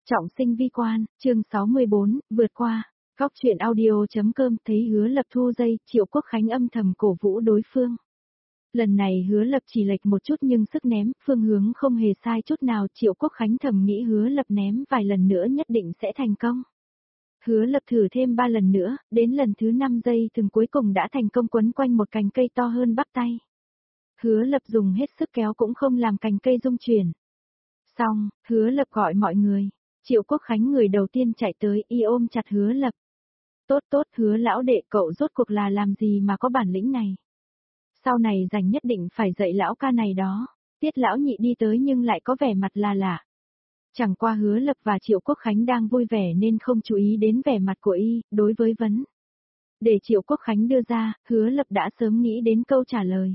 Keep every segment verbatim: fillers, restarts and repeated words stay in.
Trọng sinh vi quan, chương sáu mươi bốn, vượt qua. Góc truyện audio.com thấy Hứa Lập thu dây, Triệu Quốc Khánh âm thầm cổ vũ đối phương. Lần này Hứa Lập chỉ lệch một chút nhưng sức ném, phương hướng không hề sai chút nào, Triệu Quốc Khánh thầm nghĩ Hứa Lập ném vài lần nữa nhất định sẽ thành công. Hứa Lập thử thêm ba lần nữa, đến lần thứ năm dây thừng cuối cùng đã thành công quấn quanh một cành cây to hơn bắp tay. Hứa Lập dùng hết sức kéo cũng không làm cành cây rung chuyển. Xong, Hứa Lập gọi mọi người. Triệu Quốc Khánh người đầu tiên chạy tới y ôm chặt Hứa Lập. Tốt tốt Hứa lão đệ, cậu rốt cuộc là làm gì mà có bản lĩnh này. Sau này rảnh nhất định phải dạy lão ca này đó. Tiết lão nhị đi tới nhưng lại có vẻ mặt là lạ. Chẳng qua Hứa Lập và Triệu Quốc Khánh đang vui vẻ nên không chú ý đến vẻ mặt của y, đối với vấn. Để Triệu Quốc Khánh đưa ra, Hứa Lập đã sớm nghĩ đến câu trả lời.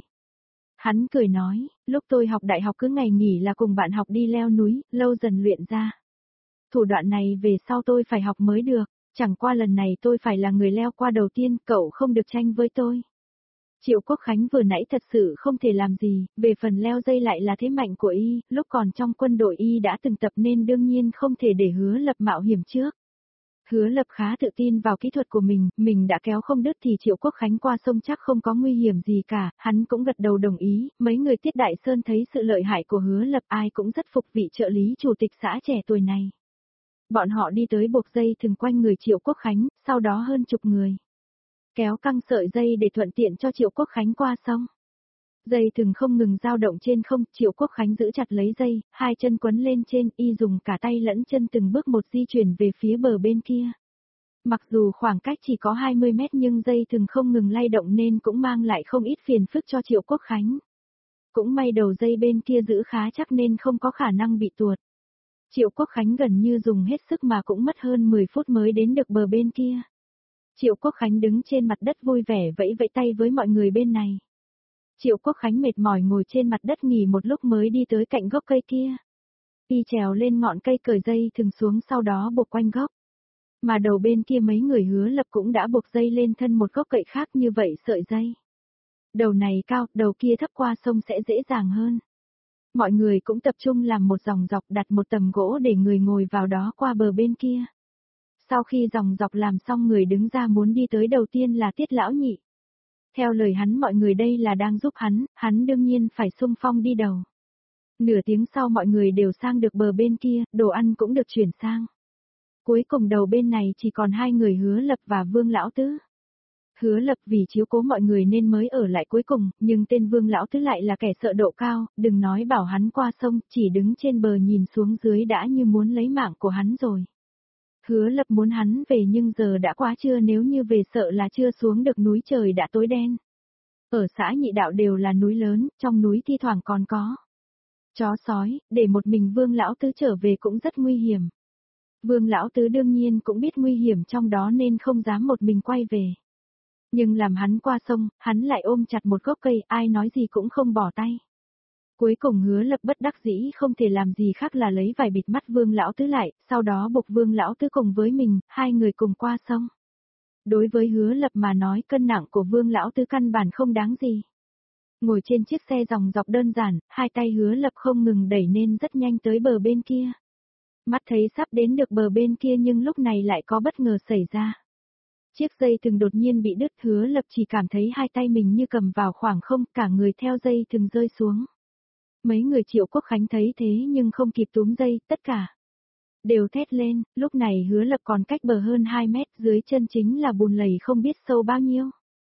Hắn cười nói, lúc tôi học đại học cứ ngày nghỉ là cùng bạn học đi leo núi, lâu dần luyện ra. Thủ đoạn này về sau tôi phải học mới được, chẳng qua lần này tôi phải là người leo qua đầu tiên, cậu không được tranh với tôi. Triệu Quốc Khánh vừa nãy thật sự không thể làm gì, về phần leo dây lại là thế mạnh của y, lúc còn trong quân đội y đã từng tập nên đương nhiên không thể để Hứa Lập mạo hiểm trước. Hứa Lập khá tự tin vào kỹ thuật của mình, mình đã kéo không đứt thì Triệu Quốc Khánh qua sông chắc không có nguy hiểm gì cả, hắn cũng gật đầu đồng ý, mấy người Tiết Đại Sơn thấy sự lợi hại của Hứa Lập ai cũng rất phục vị trợ lý chủ tịch xã trẻ tuổi này. Bọn họ đi tới buộc dây thừng quanh người Triệu Quốc Khánh, sau đó hơn chục người. Kéo căng sợi dây để thuận tiện cho Triệu Quốc Khánh qua sông. Dây thừng không ngừng dao động trên không, Triệu Quốc Khánh giữ chặt lấy dây, hai chân quấn lên trên, y dùng cả tay lẫn chân từng bước một di chuyển về phía bờ bên kia. Mặc dù khoảng cách chỉ có hai mươi mét nhưng dây thừng không ngừng lay động nên cũng mang lại không ít phiền phức cho Triệu Quốc Khánh. Cũng may đầu dây bên kia giữ khá chắc nên không có khả năng bị tuột. Triệu Quốc Khánh gần như dùng hết sức mà cũng mất hơn mười phút mới đến được bờ bên kia. Triệu Quốc Khánh đứng trên mặt đất vui vẻ vẫy vẫy tay với mọi người bên này. Triệu Quốc Khánh mệt mỏi ngồi trên mặt đất nghỉ một lúc mới đi tới cạnh gốc cây kia. Y trèo lên ngọn cây cởi dây thừng xuống sau đó buộc quanh gốc. Mà đầu bên kia mấy người Hứa Lập cũng đã buộc dây lên thân một gốc cậy khác như vậy sợi dây. Đầu này cao, đầu kia thấp qua sông sẽ dễ dàng hơn. Mọi người cũng tập trung làm một dòng dọc đặt một tầm gỗ để người ngồi vào đó qua bờ bên kia. Sau khi dòng dọc làm xong người đứng ra muốn đi tới đầu tiên là Tiết lão nhị. Theo lời hắn mọi người đây là đang giúp hắn, hắn đương nhiên phải xung phong đi đầu. Nửa tiếng sau mọi người đều sang được bờ bên kia, đồ ăn cũng được chuyển sang. Cuối cùng đầu bên này chỉ còn hai người Hứa Lập và Vương Lão Tứ. Hứa Lập vì chiếu cố mọi người nên mới ở lại cuối cùng, nhưng tên Vương Lão Tứ lại là kẻ sợ độ cao, đừng nói bảo hắn qua sông, chỉ đứng trên bờ nhìn xuống dưới đã như muốn lấy mạng của hắn rồi. Hứa Lập muốn hắn về nhưng giờ đã quá trưa, nếu như về sợ là chưa xuống được núi trời đã tối đen. Ở xã Nhị Đạo đều là núi lớn, trong núi thi thoảng còn có chó sói, để một mình Vương Lão Tứ trở về cũng rất nguy hiểm. Vương Lão Tứ đương nhiên cũng biết nguy hiểm trong đó nên không dám một mình quay về. Nhưng làm hắn qua sông, hắn lại ôm chặt một gốc cây, ai nói gì cũng không bỏ tay. Cuối cùng Hứa Lập bất đắc dĩ không thể làm gì khác là lấy vải bịt mắt Vương Lão Tứ lại, sau đó buộc Vương Lão Tứ cùng với mình, hai người cùng qua sông. Đối với Hứa Lập mà nói cân nặng của Vương Lão Tứ căn bản không đáng gì. Ngồi trên chiếc xe dòng dọc đơn giản, hai tay Hứa Lập không ngừng đẩy nên rất nhanh tới bờ bên kia. Mắt thấy sắp đến được bờ bên kia nhưng lúc này lại có bất ngờ xảy ra. Chiếc dây thừng đột nhiên bị đứt, Hứa Lập chỉ cảm thấy hai tay mình như cầm vào khoảng không, cả người theo dây thừng rơi xuống. Mấy người Triệu Quốc Khánh thấy thế nhưng không kịp túm dây, tất cả đều thét lên, lúc này Hứa Lập còn cách bờ hơn hai mét, dưới chân chính là bùn lầy không biết sâu bao nhiêu.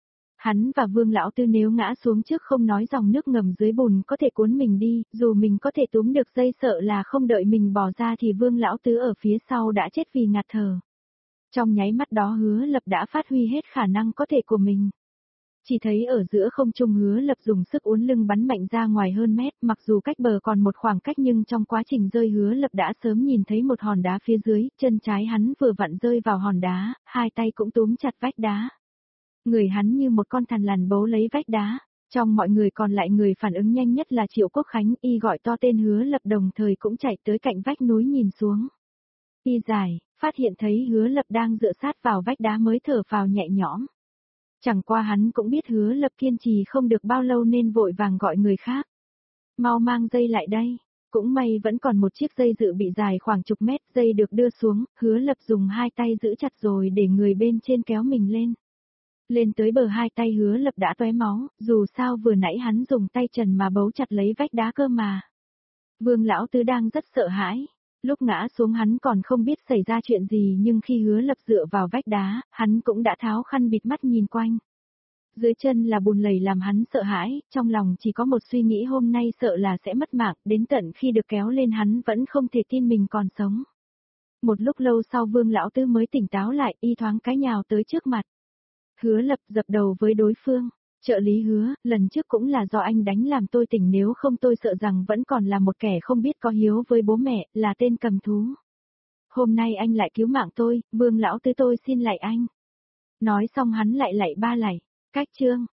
Hắn và Vương Lão Tứ nếu ngã xuống trước không nói dòng nước ngầm dưới bùn có thể cuốn mình đi, dù mình có thể túm được dây sợ là không đợi mình bỏ ra thì Vương Lão Tứ ở phía sau đã chết vì ngạt thở. Trong nháy mắt đó Hứa Lập đã phát huy hết khả năng có thể của mình. Chỉ thấy ở giữa không trung Hứa Lập dùng sức uốn lưng bắn mạnh ra ngoài hơn mét, mặc dù cách bờ còn một khoảng cách nhưng trong quá trình rơi Hứa Lập đã sớm nhìn thấy một hòn đá phía dưới, chân trái hắn vừa vặn rơi vào hòn đá, hai tay cũng túm chặt vách đá. Người hắn như một con thằn lằn bấu lấy vách đá, trong mọi người còn lại người phản ứng nhanh nhất là Triệu Quốc Khánh, y gọi to tên Hứa Lập đồng thời cũng chạy tới cạnh vách núi nhìn xuống. Y giải, phát hiện thấy Hứa Lập đang dựa sát vào vách đá mới thở phào nhẹ nhõm. Chẳng qua hắn cũng biết Hứa Lập kiên trì không được bao lâu nên vội vàng gọi người khác. Mau mang dây lại đây. Cũng may vẫn còn một chiếc dây dự bị dài khoảng chục mét, dây được đưa xuống, Hứa Lập dùng hai tay giữ chặt rồi để người bên trên kéo mình lên. Lên tới bờ hai tay Hứa Lập đã tóe máu, dù sao vừa nãy hắn dùng tay trần mà bấu chặt lấy vách đá cơ mà. Vương Lão Tứ đang rất sợ hãi. Lúc ngã xuống hắn còn không biết xảy ra chuyện gì nhưng khi Hứa Lập dựa vào vách đá, hắn cũng đã tháo khăn bịt mắt nhìn quanh. Dưới chân là bùn lầy làm hắn sợ hãi, trong lòng chỉ có một suy nghĩ hôm nay sợ là sẽ mất mạng, đến tận khi được kéo lên hắn vẫn không thể tin mình còn sống. Một lúc lâu sau Vương Lão Tứ mới tỉnh táo lại, y thoáng cái nhào tới trước mặt. Hứa Lập dập đầu với đối phương. Trợ lý Hứa, lần trước cũng là do anh đánh làm tôi tỉnh, nếu không tôi sợ rằng vẫn còn là một kẻ không biết có hiếu với bố mẹ, là tên cầm thú. Hôm nay anh lại cứu mạng tôi, Vương Lão Tứ tôi xin lạy anh. Nói xong hắn lại lạy ba lạy. Cách chương